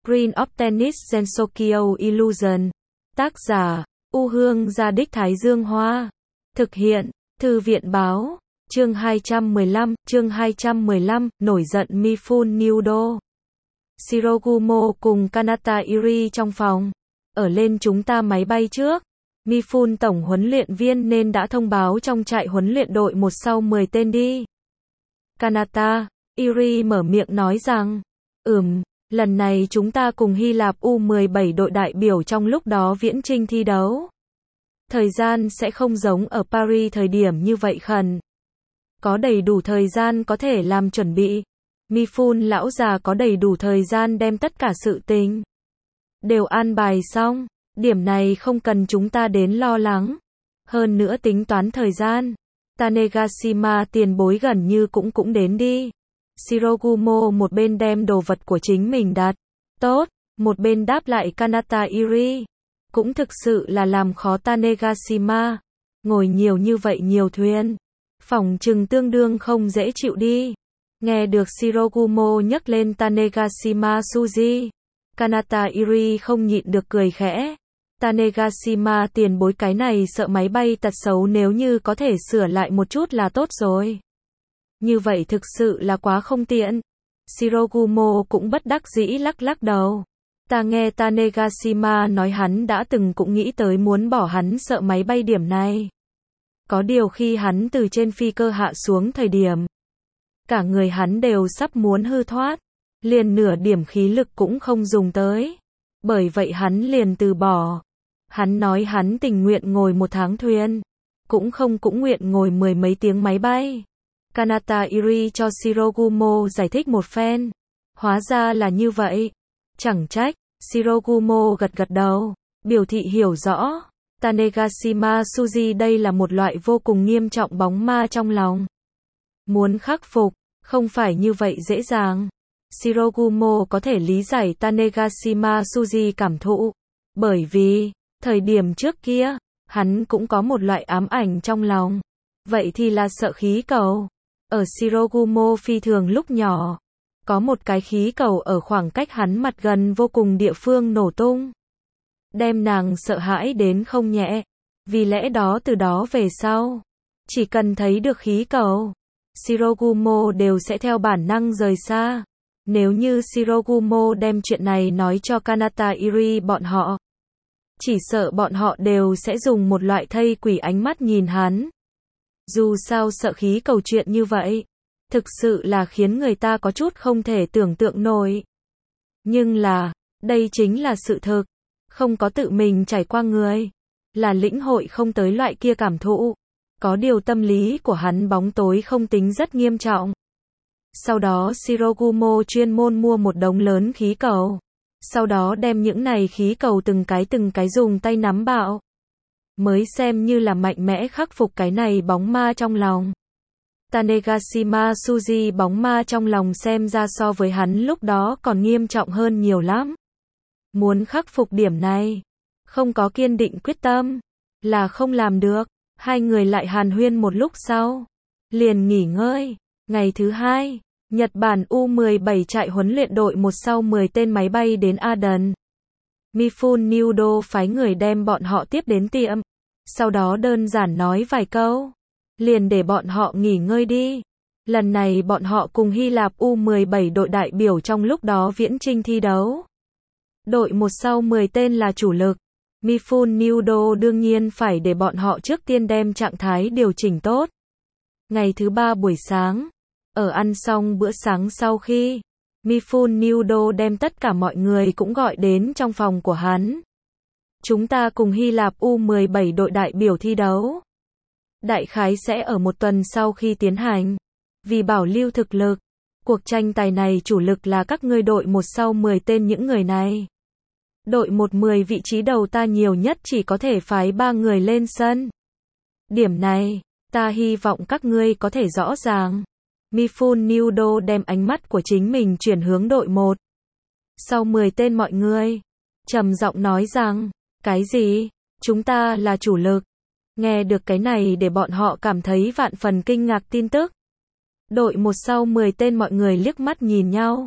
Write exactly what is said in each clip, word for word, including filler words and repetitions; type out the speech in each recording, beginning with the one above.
Green of Tennis Sensokyo Illusion. Tác giả, U Hương Gia Đích Thái Dương Hoa. Thực hiện, Thư viện Báo. Chương hai trăm mười lăm, chương hai trăm mười lăm, nổi giận Mifune Nudo. Shirogumo cùng Kanata Iri trong phòng. Ở lên chúng ta máy bay trước. Mifune tổng huấn luyện viên nên đã thông báo trong trại huấn luyện đội một sau mười tên đi. Kanata Iri mở miệng nói rằng, ừm, lần này chúng ta cùng Hy Lạp U mười bảy đội đại biểu trong lúc đó viễn chinh thi đấu. Thời gian sẽ không giống ở Paris thời điểm như vậy khẩn. Có đầy đủ thời gian có thể làm chuẩn bị. Mifune lão già có đầy đủ thời gian đem tất cả sự tình đều an bài xong. Điểm này không cần chúng ta đến lo lắng. Hơn nữa tính toán thời gian. Tanegashima tiền bối gần như cũng cũng đến đi. Shirogumo một bên đem đồ vật của chính mình đặt tốt, một bên đáp lại Kanata Iri. Cũng thực sự là làm khó Tanegashima. Ngồi nhiều như vậy nhiều thuyền, phỏng chừng tương đương không dễ chịu đi. Nghe được Shirogumo nhắc lên Tanegashima Suji, Kanata Iri không nhịn được cười khẽ. Tanegashima tiền bối cái này sợ máy bay tật xấu, nếu như có thể sửa lại một chút là tốt rồi. Như vậy thực sự là quá không tiện. Shirogumo cũng bất đắc dĩ lắc lắc đầu. Ta nghe Tanegashima nói hắn đã từng cũng nghĩ tới muốn bỏ hắn sợ máy bay điểm này. Có điều khi hắn từ trên phi cơ hạ xuống thời điểm, cả người hắn đều sắp muốn hư thoát, liền nửa điểm khí lực cũng không dùng tới. Bởi vậy hắn liền từ bỏ. Hắn nói hắn tình nguyện ngồi một tháng thuyền, cũng không cũng nguyện ngồi mười mấy tiếng máy bay. Kanata Iri cho Shirogumo giải thích một phen. Hóa ra là như vậy. Chẳng trách. Shirogumo gật gật đầu, biểu thị hiểu rõ. Tanegashima Suji đây là một loại vô cùng nghiêm trọng bóng ma trong lòng. Muốn khắc phục, không phải như vậy dễ dàng. Shirogumo có thể lý giải Tanegashima Suji cảm thụ. Bởi vì, thời điểm trước kia, hắn cũng có một loại ám ảnh trong lòng. Vậy thì là sợ khí cầu. Ở Shirogumo phi thường lúc nhỏ, có một cái khí cầu ở khoảng cách hắn mặt gần vô cùng địa phương nổ tung. Đem nàng sợ hãi đến không nhẹ. Vì lẽ đó từ đó về sau, chỉ cần thấy được khí cầu, Shirogumo đều sẽ theo bản năng rời xa. Nếu như Shirogumo đem chuyện này nói cho Kanata Iri bọn họ, chỉ sợ bọn họ đều sẽ dùng một loại thây quỷ ánh mắt nhìn hắn. Dù sao sợ khí cầu chuyện như vậy, thực sự là khiến người ta có chút không thể tưởng tượng nổi. Nhưng là, đây chính là sự thực. Không có tự mình trải qua người, là lĩnh hội không tới loại kia cảm thụ. Có điều tâm lý của hắn bóng tối không tính rất nghiêm trọng. Sau đó Shirogumo chuyên môn mua một đống lớn khí cầu. Sau đó đem những này khí cầu từng cái từng cái dùng tay nắm bạo. Mới xem như là mạnh mẽ khắc phục cái này bóng ma trong lòng. Tanegashima Suji bóng ma trong lòng xem ra so với hắn lúc đó còn nghiêm trọng hơn nhiều lắm. Muốn khắc phục điểm này, không có kiên định quyết tâm, là không làm được. Hai người lại hàn huyên một lúc sau, liền nghỉ ngơi. Ngày thứ hai, Nhật Bản U mười bảy trại huấn luyện đội một sau mười tên máy bay đến Aden. Mifune Nudo phái người đem bọn họ tiếp đến tiệm, sau đó đơn giản nói vài câu, liền để bọn họ nghỉ ngơi đi. Lần này bọn họ cùng Hy Lạp U mười bảy đội đại biểu trong lúc đó viễn chinh thi đấu. Đội một sau mười tên là chủ lực. Mifune Nudo đương nhiên phải để bọn họ trước tiên đem trạng thái điều chỉnh tốt. Ngày thứ ba buổi sáng, ở ăn xong bữa sáng sau khi, Mifune Nudo đem tất cả mọi người cũng gọi đến trong phòng của hắn. Chúng ta cùng Hy Lạp U mười bảy đội đại biểu thi đấu. Đại khái sẽ ở một tuần sau khi tiến hành. Vì bảo lưu thực lực, cuộc tranh tài này chủ lực là các ngươi đội một sau mười tên những người này. Đội một mười vị trí đầu ta nhiều nhất chỉ có thể phái ba người lên sân. Điểm này, ta hy vọng các ngươi có thể rõ ràng. Mifune Nudo đem ánh mắt của chính mình chuyển hướng đội một. Sau mười tên mọi người, trầm giọng nói rằng, cái gì? Chúng ta là chủ lực. Nghe được cái này để bọn họ cảm thấy vạn phần kinh ngạc tin tức. Đội một sau mười tên mọi người liếc mắt nhìn nhau.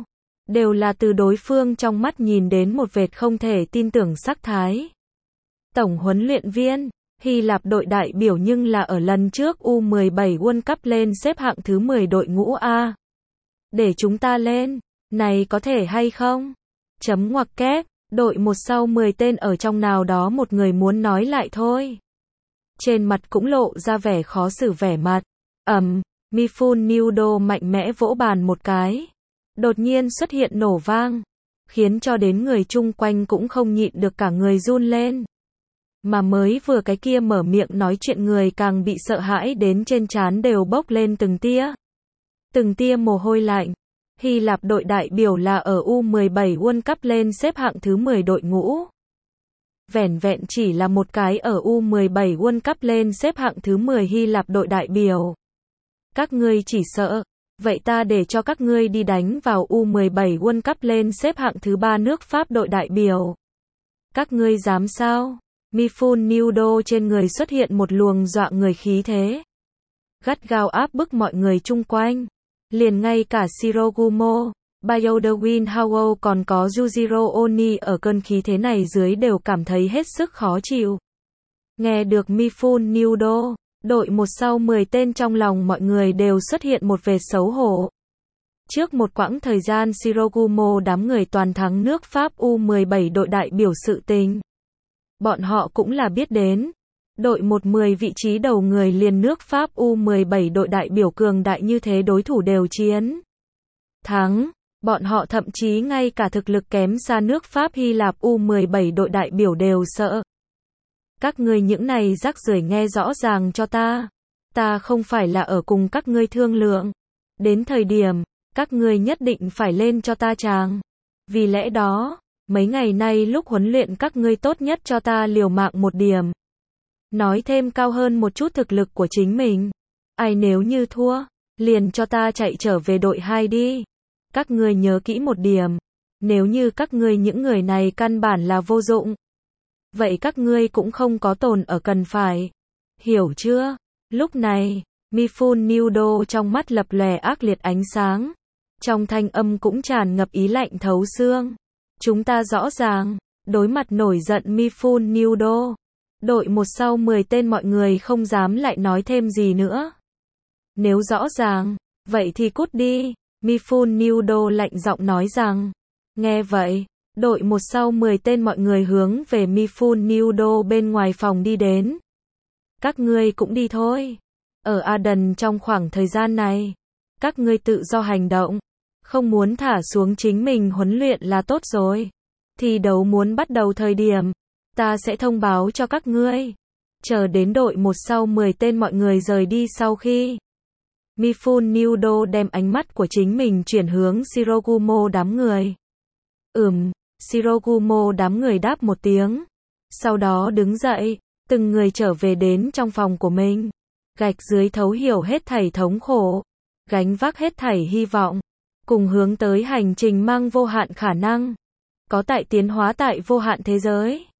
đều là từ đối phương trong mắt nhìn đến một vệt không thể tin tưởng sắc thái. Tổng huấn luyện viên, Hy Lạp đội đại biểu nhưng là ở lần trước U mười bảy World Cup lên xếp hạng thứ mười đội ngũ A. Để chúng ta lên, này có thể hay không? Chấm ngoặc kép, đội một sau mười tên ở trong nào đó một người muốn nói lại thôi. Trên mặt cũng lộ ra vẻ khó xử vẻ mặt. Ầm, Mifune Nudo mạnh mẽ vỗ bàn một cái. Đột nhiên xuất hiện nổ vang, khiến cho đến người chung quanh cũng không nhịn được cả người run lên. Mà mới vừa cái kia mở miệng nói chuyện người càng bị sợ hãi đến trên trán đều bốc lên từng tia. Từng tia mồ hôi lạnh. Hy Lạp đội đại biểu là ở U mười bảy World Cup lên xếp hạng thứ mười đội ngũ. Vẻn vẹn chỉ là một cái ở U mười bảy World Cup lên xếp hạng thứ mười Hy Lạp đội đại biểu. Các ngươi chỉ sợ, vậy ta để cho các ngươi đi đánh vào U mười bảy World Cup lên xếp hạng thứ ba nước Pháp đội đại biểu. Các ngươi dám sao? Mifune Nudo trên người xuất hiện một luồng dọa người khí thế. Gắt gao áp bức mọi người chung quanh. Liền ngay cả Shirogumo, Bayodewin Howell còn có Yujiro Oni ở cơn khí thế này dưới đều cảm thấy hết sức khó chịu. Nghe được Mifune Nudo, đội một sau mười tên trong lòng mọi người đều xuất hiện một vệt xấu hổ. Trước một quãng thời gian Shirogumo đám người toàn thắng nước Pháp U mười bảy đội đại biểu sự tình. Bọn họ cũng là biết đến. Đội một mười vị trí đầu người liền nước Pháp U mười bảy đội đại biểu cường đại như thế đối thủ đều chiến thắng. Bọn họ thậm chí ngay cả thực lực kém xa nước Pháp Hy Lạp U mười bảy đội đại biểu đều sợ. Các ngươi những này rác rưởi nghe rõ ràng cho ta. Ta không phải là ở cùng các ngươi thương lượng. Đến thời điểm, các ngươi nhất định phải lên cho ta tràng. Vì lẽ đó, mấy ngày nay lúc huấn luyện các ngươi tốt nhất cho ta liều mạng một điểm. Nói thêm cao hơn một chút thực lực của chính mình. Ai nếu như thua, liền cho ta chạy trở về đội hai đi. Các ngươi nhớ kỹ một điểm. Nếu như các ngươi những người này căn bản là vô dụng, vậy các ngươi cũng không có tồn ở cần phải. Hiểu chưa? Lúc này, Mifune Nudo trong mắt lập lòe ác liệt ánh sáng. Trong thanh âm cũng tràn ngập ý lạnh thấu xương. Chúng ta rõ ràng, đối mặt nổi giận Mifune Nudo. Đội một sau mười tên mọi người không dám lại nói thêm gì nữa. Nếu rõ ràng, vậy thì cút đi. Mifune Nudo lạnh giọng nói rằng. Nghe vậy, đội một sau mười tên mọi người hướng về Mifune Nudo bên ngoài phòng đi đến. Các ngươi cũng đi thôi. Ở Aden trong khoảng thời gian này, các ngươi tự do hành động. Không muốn thả xuống chính mình huấn luyện là tốt rồi. Thi đấu muốn bắt đầu thời điểm, ta sẽ thông báo cho các ngươi. Chờ đến đội một sau mười tên mọi người rời đi sau khi. Mifune Nudo đem ánh mắt của chính mình chuyển hướng Shirogumo đám người. Ừm, Shirogumo đám người đáp một tiếng. Sau đó đứng dậy, từng người trở về đến trong phòng của mình. Gạch dưới thấu hiểu hết thảy thống khổ. Gánh vác hết thảy hy vọng. Cùng hướng tới hành trình mang vô hạn khả năng. Có tại tiến hóa tại vô hạn thế giới.